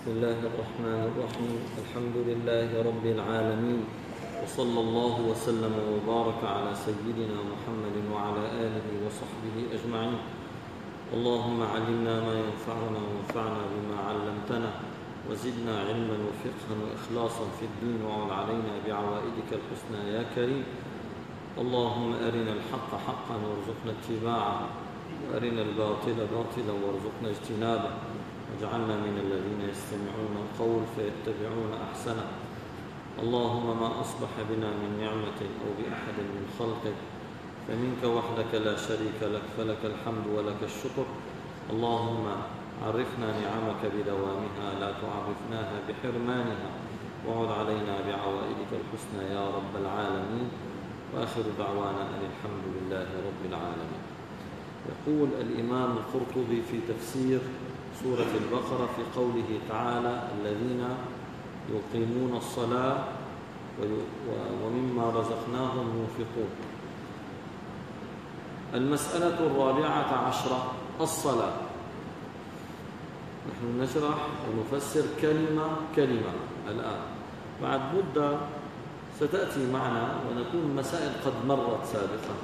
بسم الله الرحمن الرحيم. الحمد لله رب العالمين، وصلى الله وسلم وبارك على سيدنا محمد وعلى آله وصحبه أجمعين. اللهم علمنا ما ينفعنا وانفعنا بما علمتنا، وزدنا علما وفقها وإخلاصا في الدين، وعن علينا بعوائدك الحسنى يا كريم. اللهم أرنا الحق حقا وارزقنا اتباعه، وأرنا الباطل باطلا وارزقنا اجتنابه، واجعلنا من الذين يستمعون القول فيتبعون أحسنه. اللهم ما أصبح بنا من نعمة أو بأحد من خلقك فمنك وحدك لا شريك لك، فلك الحمد ولك الشكر. اللهم عرفنا نعمك بدوامها، لا تعرفناها بحرمانها، وعد علينا بعوائدك الحسنى يا رب العالمين. وآخر دعوانا أن الحمد لله رب العالمين. يقول الإمام القرطبي في تفسير سورة البقرة في قوله تعالى: الذين يقيمون الصلاة ومما رزقناهم ينفقون. المسألة 14 الصلاة. نحن نشرح ونفسر كلمة كلمة الآن، بعد مدة ستأتي معنا ونكون مسائل قد مرت سابقا.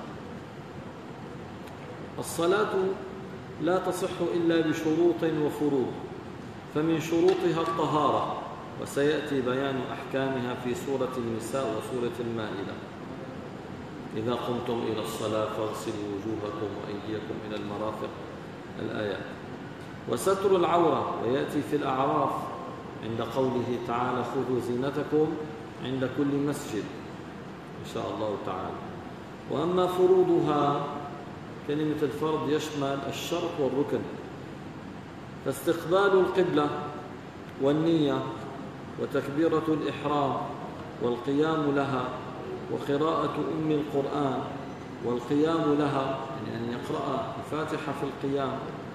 الصلاة لا تصح إلا بشروط وفروض، فمن شروطها الطهارة، وسيأتي بيان أحكامها في سورة النساء وسورة المائدة: إذا قمتم إلى الصلاة فاغسلوا وجوهكم وأيديكم إلى المرافق، الآيات. وستر العورة، ويأتي في الأعراف عند قوله تعالى: خذوا زينتكم عند كل مسجد، إن شاء الله تعالى. وأما فروضها، كلمة الفرض يشمل الشرط والركن، فاستقبال القبلة والنية وتكبيرة الإحرام والقيام لها وقراءة أم القرآن والقيام لها، يعني أن يقرأ الفاتحة في القيام،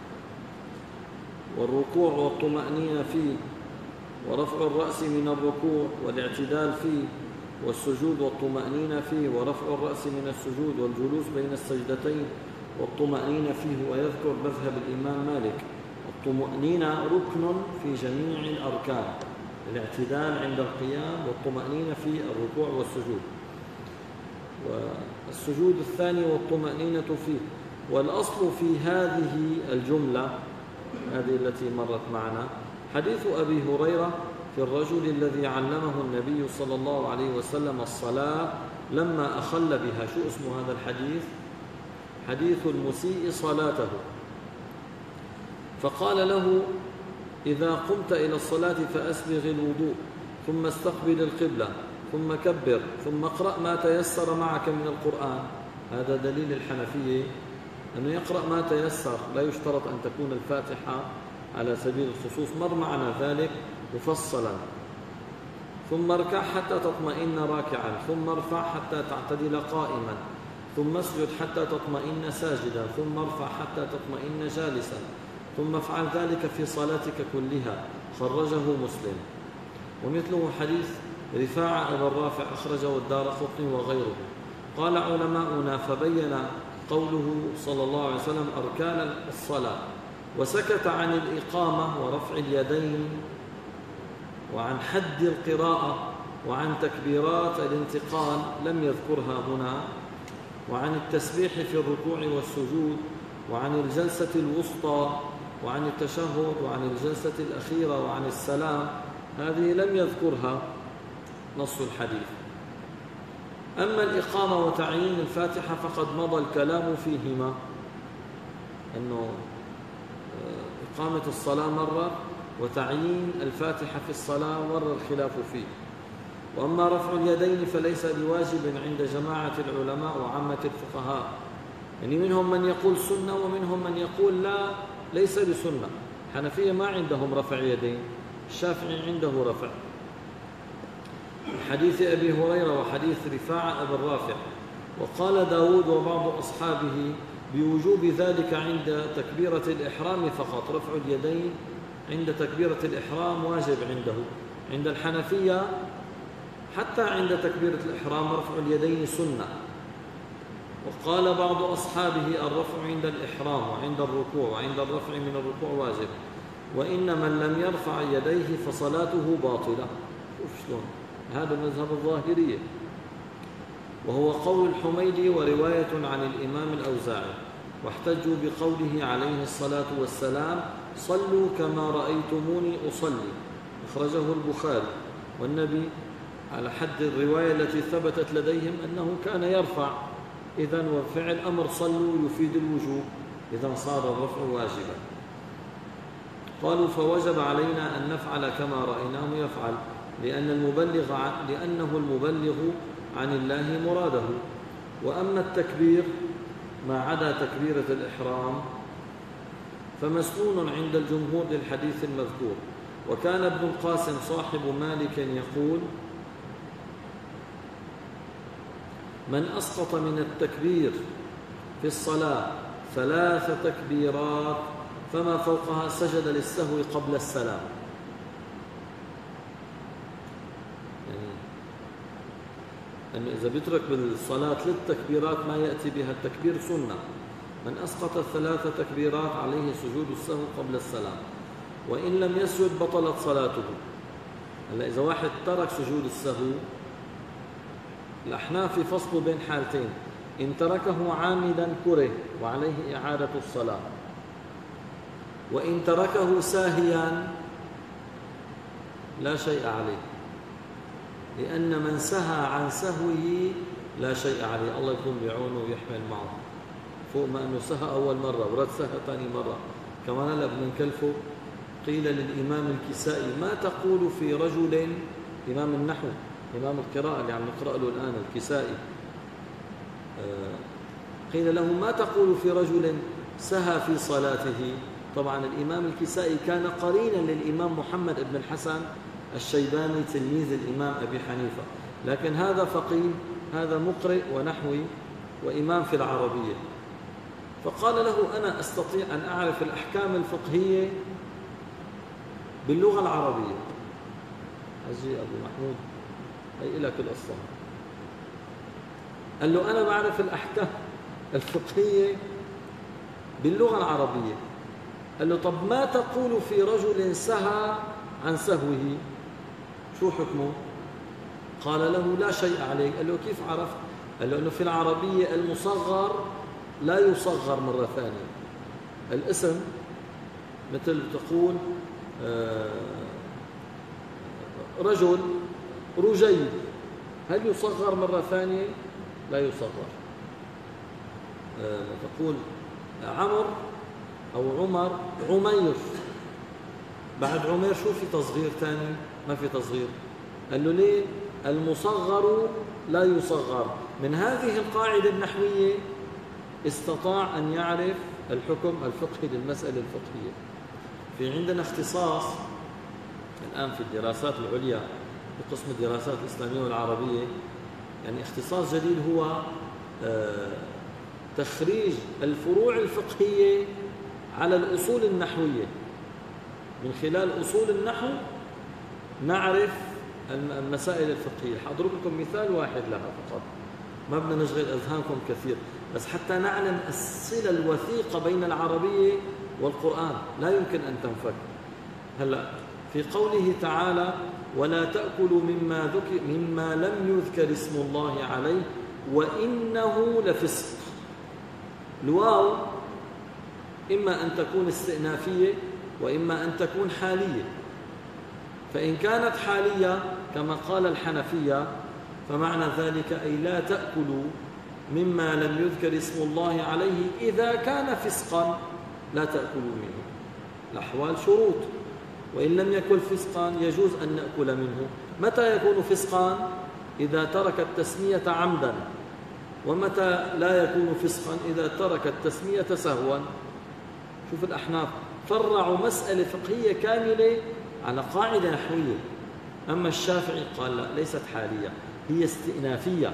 والركوع والطمأنينة فيه، ورفع الرأس من الركوع والاعتدال فيه، والسجود والطمأنينة فيه، ورفع الرأس من السجود والجلوس بين السجدتين والطمأنينة فيه. ويذكر مذهب الإمام مالك: الطمأنينة ركن في جميع الأركان، الاعتدال عند القيام والطمأنينة في الركوع والسجود، والسجود الثاني والطمأنينة فيه. والأصل في هذه الجملة، هذه التي مرت معنا، حديث أبي هريرة في الرجل الذي علمه النبي صلى الله عليه وسلم الصلاة لما أخل بها. شو اسم هذا الحديث؟ حديث المسيء صلاته. فقال له: إذا قمت إلى الصلاة فأسبغ الوضوء، ثم استقبل القبلة، ثم كبر، ثم اقرأ ما تيسر معك من القرآن. هذا دليل الحنفية أنه يقرأ ما تيسر، لا يشترط أن تكون الفاتحة على سبيل الخصوص، مر معنا ذلك مفصلا. ثم اركع حتى تطمئن راكعا، ثم ارفع حتى تعتدل قائما، ثم اسجد حتى تطمئن ساجدا، ثم ارفع حتى تطمئن جالسا، ثم افعل ذلك في صلاتك كلها. خرجه مسلم. ومثله حديث رفاعة أبي الرافع أخرجه الدارقطني وغيره. قال علماؤنا: فبين قوله صلى الله عليه وسلم أركان الصلاة، وسكت عن الإقامة ورفع اليدين، وعن حد القراءة، وعن تكبيرات الانتقال لم يذكرها هنا، وعن التسبيح في الركوع والسجود، وعن الجلسة الوسطى، وعن التشهد، وعن الجلسة الأخيرة، وعن السلام. هذه لم يذكرها نص الحديث. أما الإقامة وتعيين الفاتحة فقد مضى الكلام فيهما، أنه إقامة الصلاة مرة، وتعيين الفاتحة في الصلاة مر الخلاف فيه. وأما رفع اليدين فليس بواجب عند جماعة العلماء وعامة الفقهاء، يعني منهم من يقول سنة ومنهم من يقول لا، ليس بسنة. الحنفية ما عندهم رفع يدين، الشافعي عنده رفع. حديث أبي هريرة وحديث رفاعة أبي الرافع. وقال داود وبعض أصحابه بوجوب ذلك عند تكبيرة الإحرام فقط. رفع اليدين عند تكبيرة الإحرام واجب عنده. عند الحنفية حتى عند تكبيرة الإحرام رفع اليدين سنة. وقال بعض أصحابه الرفع عند الإحرام وعند الركوع، وعند الرفع من الركوع واجب. وإن من لم يرفع يديه فصلاته باطلة. شوف شلون، هذا مذهب الظاهرية، وهو قول الحميدي ورواية عن الإمام الأوزاعي، واحتجوا بقوله عليه الصلاة والسلام: صلوا كما رأيتموني أصلي، أخرجه البخاري. والنبي على حد الرواية التي ثبتت لديهم أنه كان يرفع، إذن وفعل أمر صلوا يفيد الوجوب، إذن صار الرفع واجبا. قالوا: فوجب علينا أن نفعل كما رأيناه يفعل، لأنه المبلغ عن الله مراده. وأما التكبير ما عدا تكبيرة الإحرام فمسنون عند الجمهور للحديث المذكور. وكان ابن القاسم صاحب مالك يقول: من أسقط من التكبير في الصلاة 3 تكبيرات فما فوقها سجد للسهو قبل السلام. يعني أنه إذا بيترك بالصلاة 3 تكبيرات ما يأتي بها التكبير سنة. من أسقط 3 تكبيرات عليه سجود السهو قبل السلام، وإن لم يسجد بطلت صلاته. هلا إذا واحد ترك سجود السهو، الأحناف يفصلوا بين حالتين: إن تركه عامدا كره وعليه إعادة الصلاة، وإن تركه ساهيا لا شيء عليه، لأن من سهى عن سهوه لا شيء عليه، الله يكون بعونه ويحمل معه، فوق ما أنه سهى أول مرة ورد سهى ثاني مرة. كمان هلا بدنا نكلفه. قيل للإمام الكسائي: ما تقول في رجل، إمام النحو إمام القراءة اللي عم نقرأ له الآن الكسائي، قيل له: ما تقول في رجل سهى في صلاته؟ طبعا الإمام الكسائي كان قرينا للإمام محمد بن الحسن الشيباني تلميذ الإمام أبي حنيفة، لكن هذا فقيه، هذا مقرئ ونحوي وإمام في العربية. فقال له: أنا أستطيع أن أعرف الأحكام الفقهية باللغة العربية. أجي أبو محمود هي لك القصة. قال له: أنا بعرف الأحكام الفقهية باللغة العربية. قال له: طب ما تقول في رجل سهى عن سهوه، شو حكمه؟ قال له: لا شيء عليه. قال له: كيف عرفت؟ قال له: إنه في العربية المصغر لا يصغر مرة ثانية. الاسم مثل تقول رجل رجيب، هل يصغر مرة ثانية؟ لا يصغر. تقول عمر أو عمر عمير، بعد عمير شو في تصغير ثاني؟ ما في تصغير. قال له: ليه؟ المصغر لا يصغر. من هذه القاعدة النحوية استطاع أن يعرف الحكم الفقهي للمسألة الفقهية. في عندنا اختصاص الآن في الدراسات العليا بقسم الدراسات الإسلامية والعربية، يعني اختصاص جديد هو تخريج الفروع الفقهية على الأصول النحوية. من خلال أصول النحو نعرف المسائل الفقهية. حأضرب لكم مثال واحد لها فقط، ما بدنا نشغل أذهانكم كثير، بس حتى نعلم الصلة الوثيقة بين العربية والقرآن لا يمكن أن تنفك. هلأ في قوله تعالى: ولا تأكلوا مما لم يذكر اسم الله عليه وإنه لفسق. الواو إما أن تكون استئنافية وإما أن تكون حالية. فإن كانت حالية كما قال الحنفية فمعنى ذلك أي لا تأكلوا مما لم يذكر اسم الله عليه إذا كان فسقا لا تأكلوا منه. الأحوال شروط، وإن لم يكن فسقا يجوز أن نأكل منه. متى يكون فسقا؟ إذا ترك التسمية عمدا. ومتى لا يكون فسقا؟ إذا ترك التسمية سهوا. شوف الأحناف فرعوا مسألة فقهية كاملة على قاعدة نحوية. أما الشافعي قال لا، ليست حالية، هي استئنافية.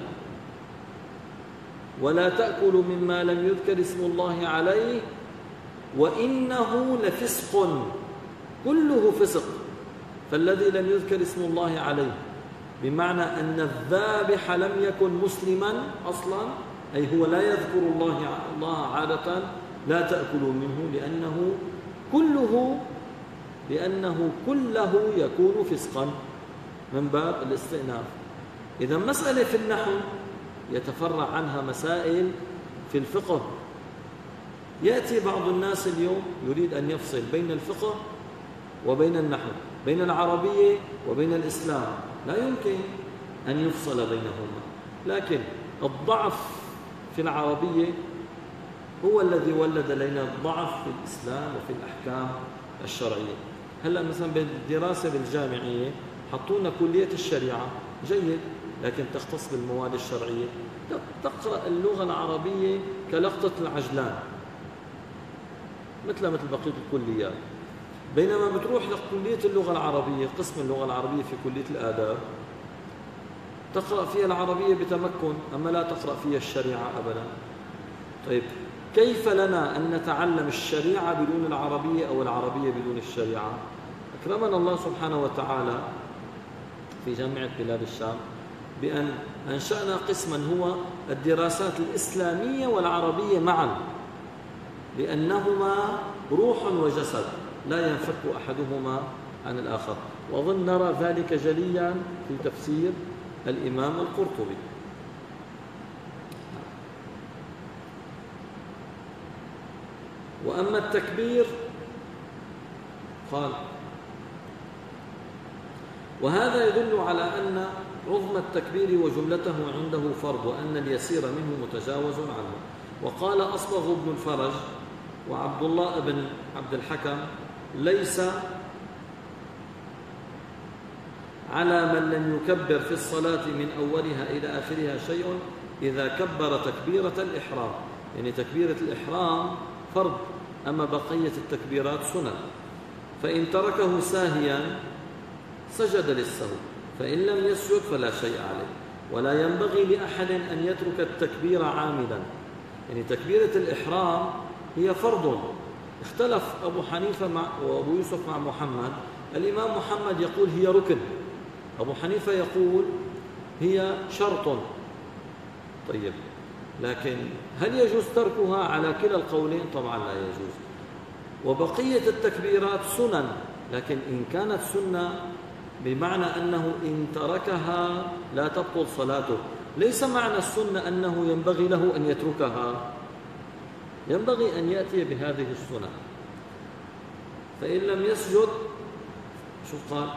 ولا تأكلوا مما لم يذكر اسم الله عليه وإنه لفسق، كله فسق. فالذي لم يذكر اسم الله عليه بمعنى أن الذابح لم يكن مسلما أصلا، أي هو لا يذكر الله عادة، لا تأكلوا منه لأنه كله لأنه كله يكون فسقا من باب الاستئناف. إذا مسألة في النحو يتفرع عنها مسائل في الفقه. يأتي بعض الناس اليوم يريد أن يفصل بين الفقه وبين النحو، بين العربية وبين الإسلام، لا يمكن أن يفصل بينهما. لكن الضعف في العربية هو الذي ولد لنا الضعف في الإسلام وفي الأحكام الشرعية. هلأ مثلا بالدراسة بالجامعية حطونا كلية الشريعة، جيد، لكن تختص بالمواد الشرعية، تقرأ اللغة العربية كلقطة العجلان مثل بقية الكليات. بينما بتروح لكلية اللغة العربية، قسم اللغة العربية في كلية الآداب، تقرأ فيها العربية بتمكن، أما لا تقرأ فيها الشريعة أبدا. طيب كيف لنا أن نتعلم الشريعة بدون العربية أو العربية بدون الشريعة؟ أكرمنا الله سبحانه وتعالى في جامعة بلاد الشام بأن أنشأنا قسما هو الدراسات الإسلامية والعربية معا، لأنهما روح وجسد لا ينفك أحدهما عن الآخر. وأظن نرى ذلك جليا في تفسير الإمام القرطبي. وأما التكبير قال: وهذا يدل على أن عظم التكبير وجملته عنده فرض، وأن اليسير منه متجاوز عنه. وقال أصبغ بن الفرج وعبد الله بن عبد الحكم: ليس على من لم يكبر في الصلاة من أولها إلى آخرها شيء إذا كبر تكبيرة الإحرام. يعني تكبيرة الإحرام فرض، أما بقية التكبيرات سنن. فإن تركه ساهيا سجد للسهو، فإن لم يسجد فلا شيء عليه. ولا ينبغي لأحد أن يترك التكبير عامدا. يعني تكبيرة الإحرام هي فرض. اختلف أبو حنيفة وأبو يوسف مع محمد. الإمام محمد يقول هي ركن، أبو حنيفة يقول هي شرط. طيب، لكن هل يجوز تركها؟ على كلا القولين طبعا لا يجوز. وبقية التكبيرات سنن، لكن إن كانت سنة بمعنى أنه إن تركها لا تبطل صلاته. ليس معنى السنة أنه ينبغي له أن يتركها، ينبغي أن يأتي بهذه السنة. فإن لم يسجد شو قال؟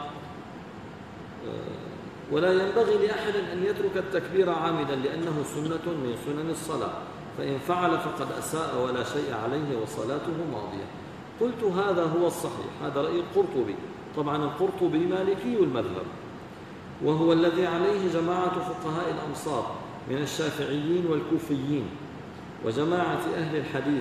ولا ينبغي لأحد أن يترك التكبير عامدا لأنه سنة من سنن الصلاة، فإن فعل فقد أساء ولا شيء عليه وصلاته ماضية. قلت هذا هو الصحيح، هذا رأي القرطبي. طبعا القرطبي مالكي المذهب، وهو الذي عليه جماعة فقهاء الأمصار من الشافعيين والكوفيين وجماعة أهل الحديث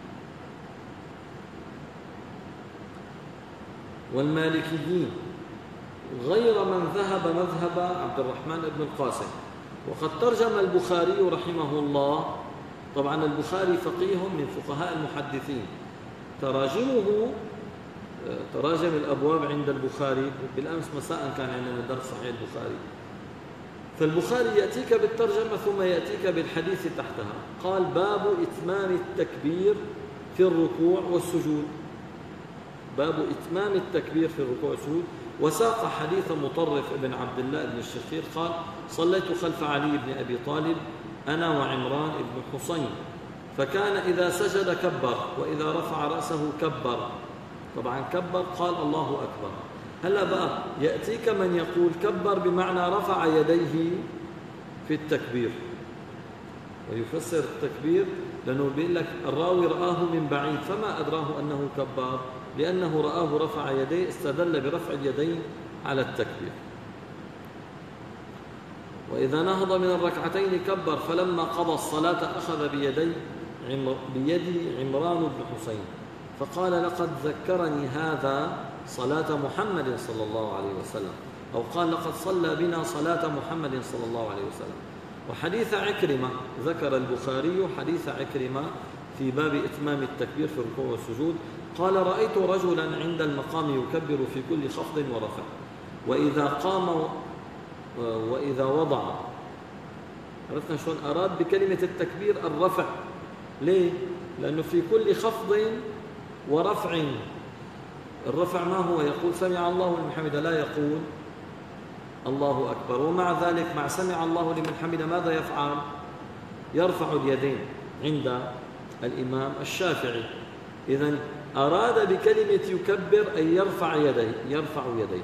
والمالكيين، غير من ذهب مذهب عبد الرحمن بن القاسم. وقد ترجم البخاري رحمه الله، طبعا البخاري فقيه من فقهاء المحدثين، تراجم الأبواب عند البخاري. بالأمس مساء كان عندنا درس صحيح البخاري، فالبخاري يأتيك بالترجمة ثم يأتيك بالحديث تحتها. قال: باب إتمام التكبير في الركوع والسجود، باب إتمام التكبير في الركوع والسجود. وساق حديث مطرف بن عبد الله بن الشخير قال: صليت خلف علي بن أبي طالب أنا وعمران بن حصين، فكان إذا سجد كبر وإذا رفع رأسه كبر. طبعا كبر قال الله أكبر. هلا بقى يأتيك من يقول كبر بمعنى رفع يديه في التكبير، ويفسر التكبير لأنه بيقول لك الراوي رآه من بعيد فما أدراه أنه كبر، لأنه رآه رفع يديه، استدل برفع اليدين على التكبير. وإذا نهض من الركعتين كبر، فلما قضى الصلاة أخذ بيد عمران بن حسين فقال: لقد ذكرني هذا صلاة محمد صلى الله عليه وسلم، أو قال: لقد صلى بنا صلاة محمد صلى الله عليه وسلم. وحديث عكرمة ذكر البخاري حديث عكرمة في باب إتمام التكبير في الركوع والسجود. قال: رأيت رجلا عند المقام يكبر في كل خفض ورفع، وإذا قام وإذا وضع. عرفنا شلون أراد بكلمة التكبير الرفع. ليه؟ لأنه في كل خفض ورفع الرفع ما هو؟ يقول سمع الله لمن حمده، لا يقول الله أكبر. ومع ذلك مع سمع الله لمن حمده ماذا يفعل؟ يرفع اليدين عند الإمام الشافعي. إذن أراد بكلمة يكبر أن يرفع يديه.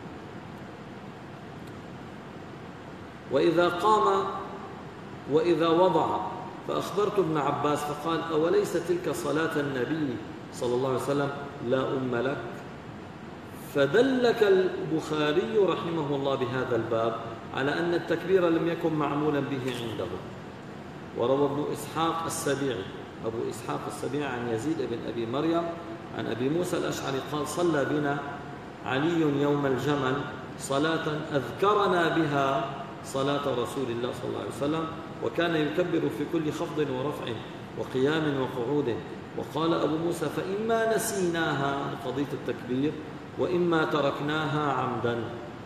وإذا قام وإذا وضع، فأخبرت ابن عباس فقال أوليس تلك صلاة النبي صلى الله عليه وسلم لا أم لك؟ فدلك البخاري رحمه الله بهذا الباب على أن التكبير لم يكن معمولا به عنده. وروى ابن إسحاق السبيعي، أبو إسحاق السبيعي عن يزيد بن أبي مريم عن أبي موسى الأشعري قال صلى بنا علي يوم الجمل صلاة أذكرنا بها صلاة رسول الله صلى الله عليه وسلم، وكان يكبر في كل خفض ورفع وقيام وقعود. وقال أبو موسى فإما نسيناها قضية التكبير وإما تركناها عمدا.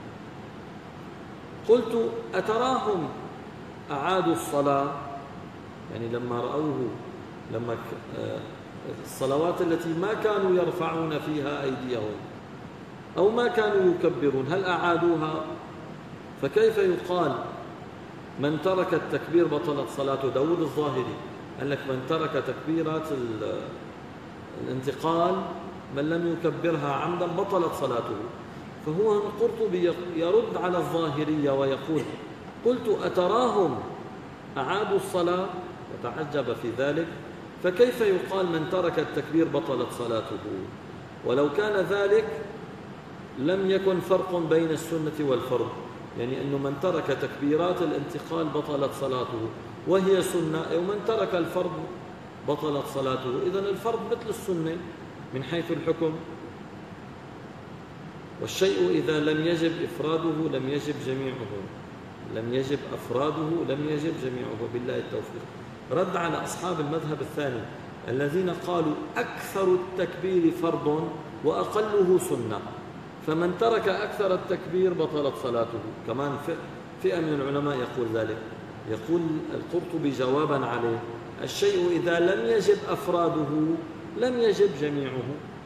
قلت أتراهم أعادوا الصلاة؟ يعني لما رأوه، لما الصلوات التي ما كانوا يرفعون فيها أيديهم أو ما كانوا يكبرون هل أعادوها؟ فكيف يقال من ترك التكبير بطلت صلاته؟ داود الظاهري قال لك من ترك تكبيرات الانتقال من لم يكبرها عمدا بطلت صلاته. فهو القرطبي يرد على الظاهرية ويقول قلت أتراهم أعادوا الصلاة؟ وتعجب في ذلك، فكيف يقال من ترك التكبير بطلت صلاته؟ ولو كان ذلك لم يكن فرق بين السنة والفرض، يعني أنه من ترك تكبيرات الانتقال بطلت صلاته وهي سنة، ومن ترك الفرض بطلت صلاته. إذن الفرض مثل السنة من حيث الحكم. والشيء إذا لم يجب إفراده لم يجب جميعه، لم يجب أفراده لم يجب جميعه. بالله التوفيق. رد على أصحاب المذهب الثاني الذين قالوا أكثر التكبير فرض وأقله سنة، فمن ترك أكثر التكبير بطلت صلاته. كمان فئة من العلماء يقول ذلك. يقول القرطبي جوابا عليه الشيء إذا لم يجب أفراده لم يجب جميعه.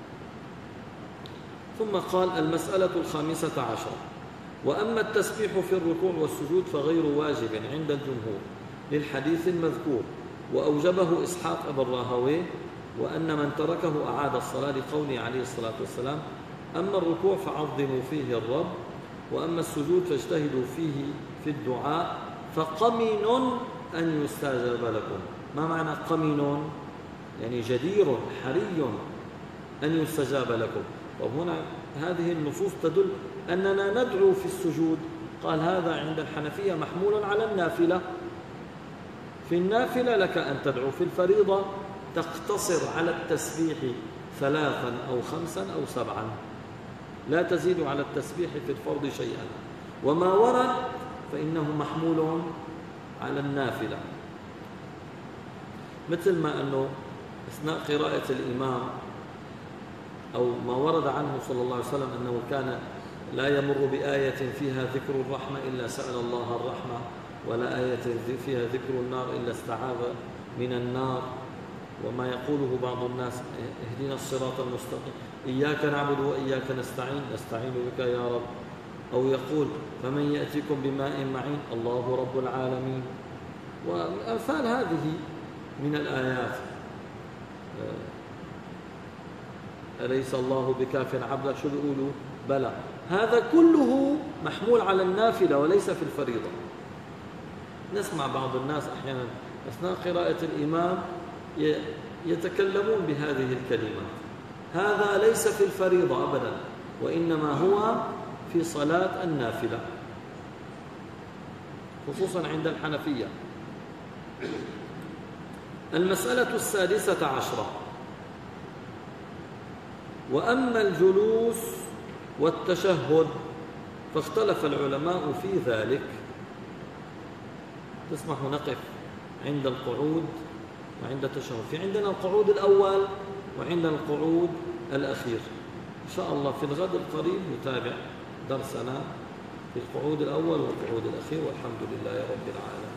ثم قال المسألة 15 وأما التسبيح في الركوع والسجود فغير واجب عند الجمهور للحديث المذكور، وأوجبه إسحاق أبو الراهويه، وأن من تركه أعاد الصلاة لقوله عليه الصلاة والسلام أما الركوع فعظموا فيه الرب، وأما السجود فاجتهدوا فيه في الدعاء فقمن أن يستجاب لكم. ما معنى قمن؟ يعني جدير حري أن يستجاب لكم. طب هنا هذه النصوص تدل أننا ندعو في السجود. قال هذا عند الحنفية محمول على النافلة. في النافلة لك أن تدعو، في الفريضة تقتصر على التسبيح 3 أو 5 أو 7، لا تزيد على التسبيح في الفرض شيئا. وما ورد فإنه محمول على النافلة، مثل ما أنه أثناء قراءة الإمام أو ما ورد عنه صلى الله عليه وسلم أنه كان لا يمر بآية فيها ذكر الرحمة إلا سأل الله الرحمة، ولا آية فيها ذكر النار إلا استعاذ من النار. وما يقوله بعض الناس اهدنا الصراط المستقيم، إياك نعبد وإياك نستعين بك يا رب. أو يقول فمن يأتيكم بماء معين الله رب العالمين. وأمثال هذه من الآيات. أليس الله بكاف عبده، شو بيقولوا؟ بلى. هذا كله محمول على النافلة وليس في الفريضة. نسمع بعض الناس أحيانا أثناء قراءة الإمام يتكلمون بهذه الكلمات. هذا ليس في الفريضة أبدا، وإنما هو في صلاة النافلة، خصوصا عند الحنفية. المسألة 16 وأما الجلوس والتشهد فاختلف العلماء في ذلك. تسمح نقف عند القعود وعند التشهد. في عندنا القعود الأول وعندنا القعود الأخير. إن شاء الله في الغد القريب نتابع درسنا في القعود الأول والقعود الأخير، والحمد لله رب العالمين.